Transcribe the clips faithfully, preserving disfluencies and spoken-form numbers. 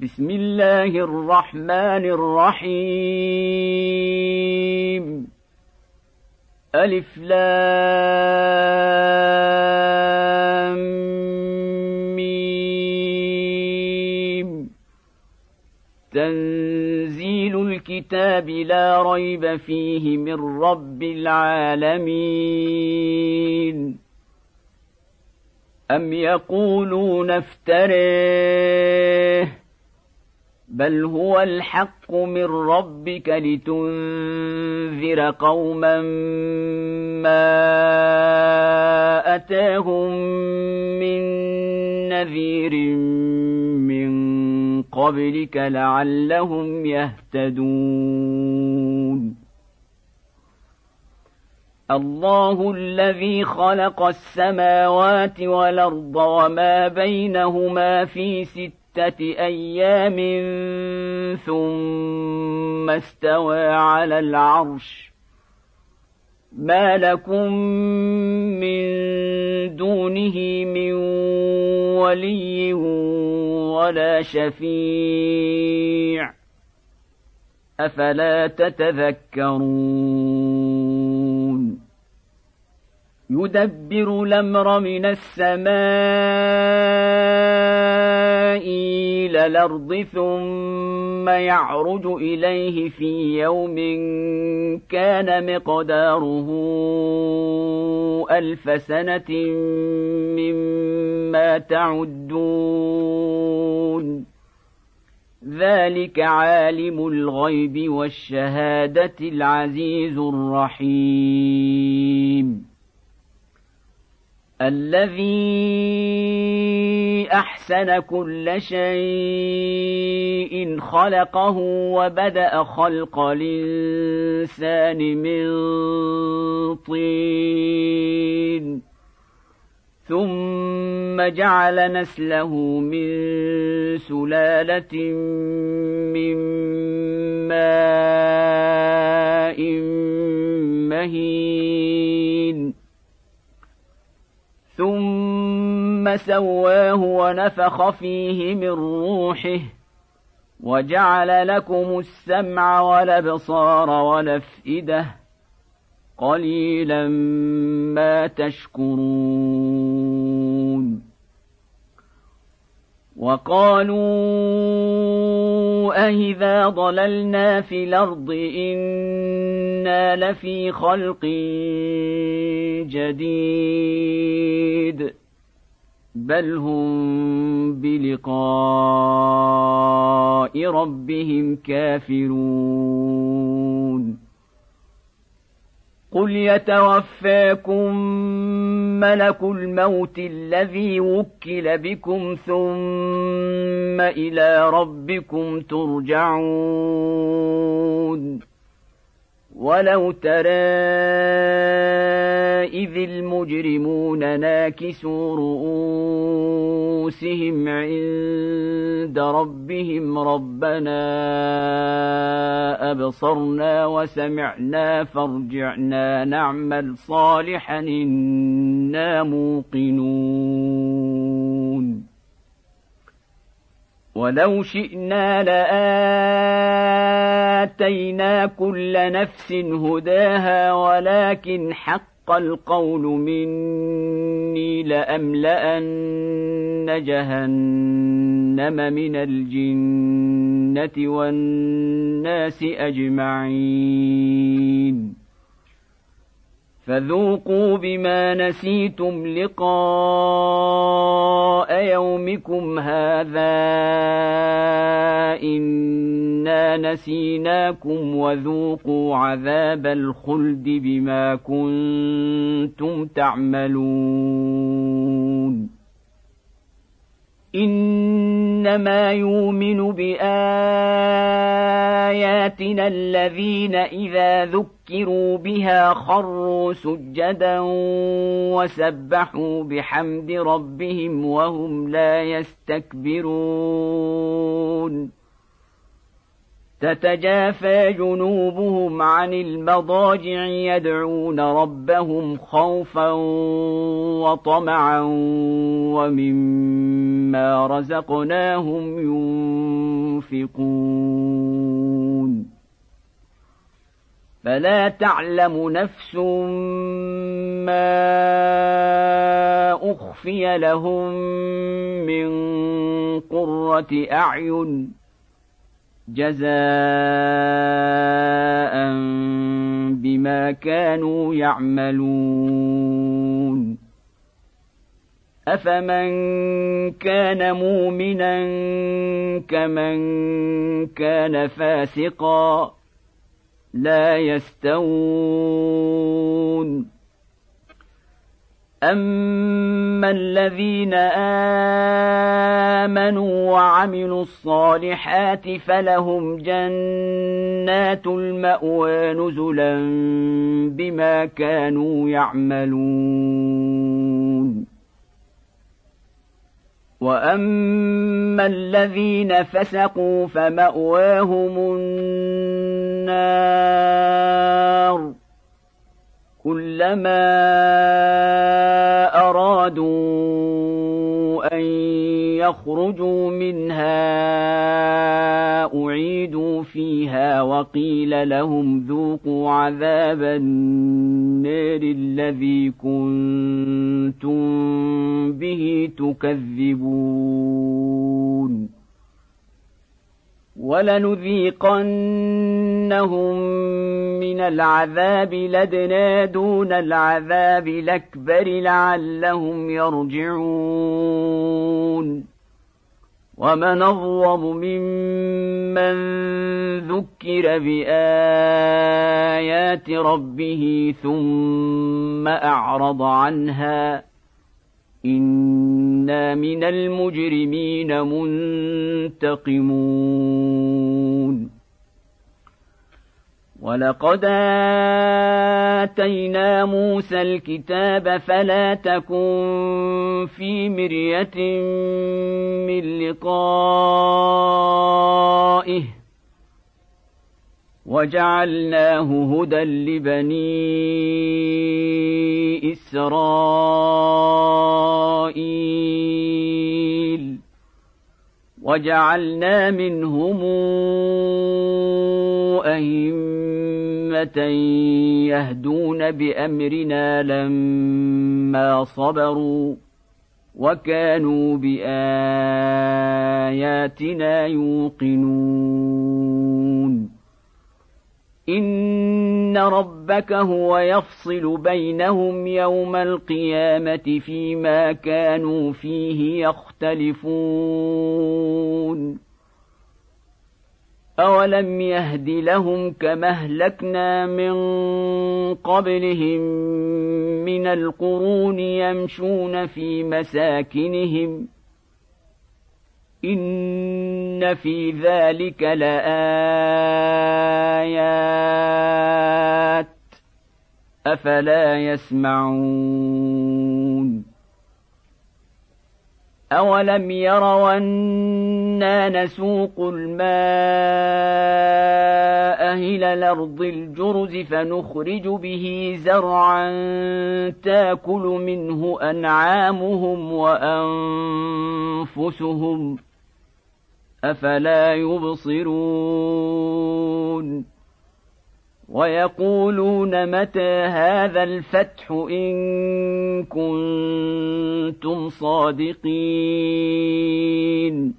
بسم الله الرحمن الرحيم ألف لام ميم تنزيل الكتاب لا ريب فيه من رب العالمين أم يقولون افتريه بل هو الحق من ربك لتنذر قوما ما أتاهم من نذير من قبلك لعلهم يهتدون الله الذي خلق السماوات والأرض وما بينهما في ستة أيام ثم استوى على العرش ما لكم من دونه من ولي ولا شفيع أفلا تتذكرون يدبر الأمر من السماء إلى الأرض ثم يعرج إليه في يوم كان مقداره ألف سنة مما تعدون ذلك عالم الغيب والشهادة العزيز الرحيم الذي أحسن كل شيء خلقه وبدأ خلق الإنسان من طين ثم جعل نسله من سلالة من ماء مهين ثم سواه ونفخ فيه من روحه وجعل لكم السمع والأبصار والأفئدة قليلا ما تشكرون وقالوا أإذا ضللنا في الأرض إنا لفي خلق جديد بل هم بلقاء ربهم كافرون قل يتوفاكم ملك الموت الذي وكل بكم ثم إلى ربكم ترجعون ولو ترى إذ المجرمون ناكسوا رؤوسهم عند ربهم ربنا أبصرنا وسمعنا فارجعنا نعمل صالحا إنا موقنون ولو شئنا لآتينا كل نفس هداها ولكن حق القول مني لأملأن جهنم من الجنة والناس أجمعين فذوقوا بما نسيتم لقاء يومكم هذا إنا نسيناكم وذوقوا عذاب الخلد بما كنتم تعملون إنما يؤمن بآياتنا الذين إذا ذكروا بها خروا سجدا وسبحوا بحمد ربهم وهم لا يستكبرون تتجافى جنوبهم عن المضاجع يدعون ربهم خوفا وطمعا ومما رزقناهم ينفقون ينفقون فلا تعلم نفس ما أخفي لهم من قرة أعين جزاء بما كانوا يعملون أفمن كان مؤمنا كمن كان فاسقا لا يستوون أما الذين آمنوا وعملوا الصالحات فلهم جنات المأوى نزلا بما كانوا يعملون وأما الذين فسقوا فمأواهم النار كلما أرادوا أن يخرجوا منها أعيدوا فيها وقيل لهم ذوقوا عذاب النار الذي كنتم به تكذبون ولنذيقنهم من العذاب الأدنى دون العذاب الأكبر لعلهم يرجعون ومن أظلم ممن ذكر بآيات ربه ثم أعرض عنها إنا من المجرمين منتقمون ولقد آتينا موسى الكتاب فلا تكن في مرية من لقائه وجعلناه هدى لبني إسرائيل وجعلنا منهم أئمة يهدون بأمرنا لما صبروا وكانوا بآياتنا يوقنون إن ربك هو يفصل بينهم يوم القيامة فيما كانوا فيه يختلفون أولم يهد لهم كما أهلكنا من قبلهم من القرون يمشون في مساكنهم إن في ذلك لآيات أفلا يسمعون أولم يروا أنا نسوق الماء إلى الأرض الجرز فنخرج به زرعا تاكل منه أنعامهم وأنفسهم أفلا يبصرون ويقولون متى هذا الفتح إن كنتم صادقين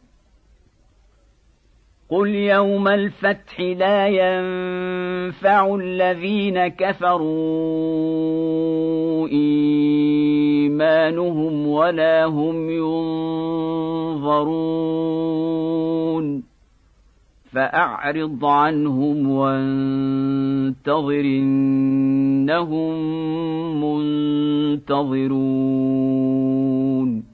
قل يوم الفتح لا ينفع الذين كفروا إيمانهم ولا هم ينظرون فأعرض عنهم وانتظر إنهم منتظرون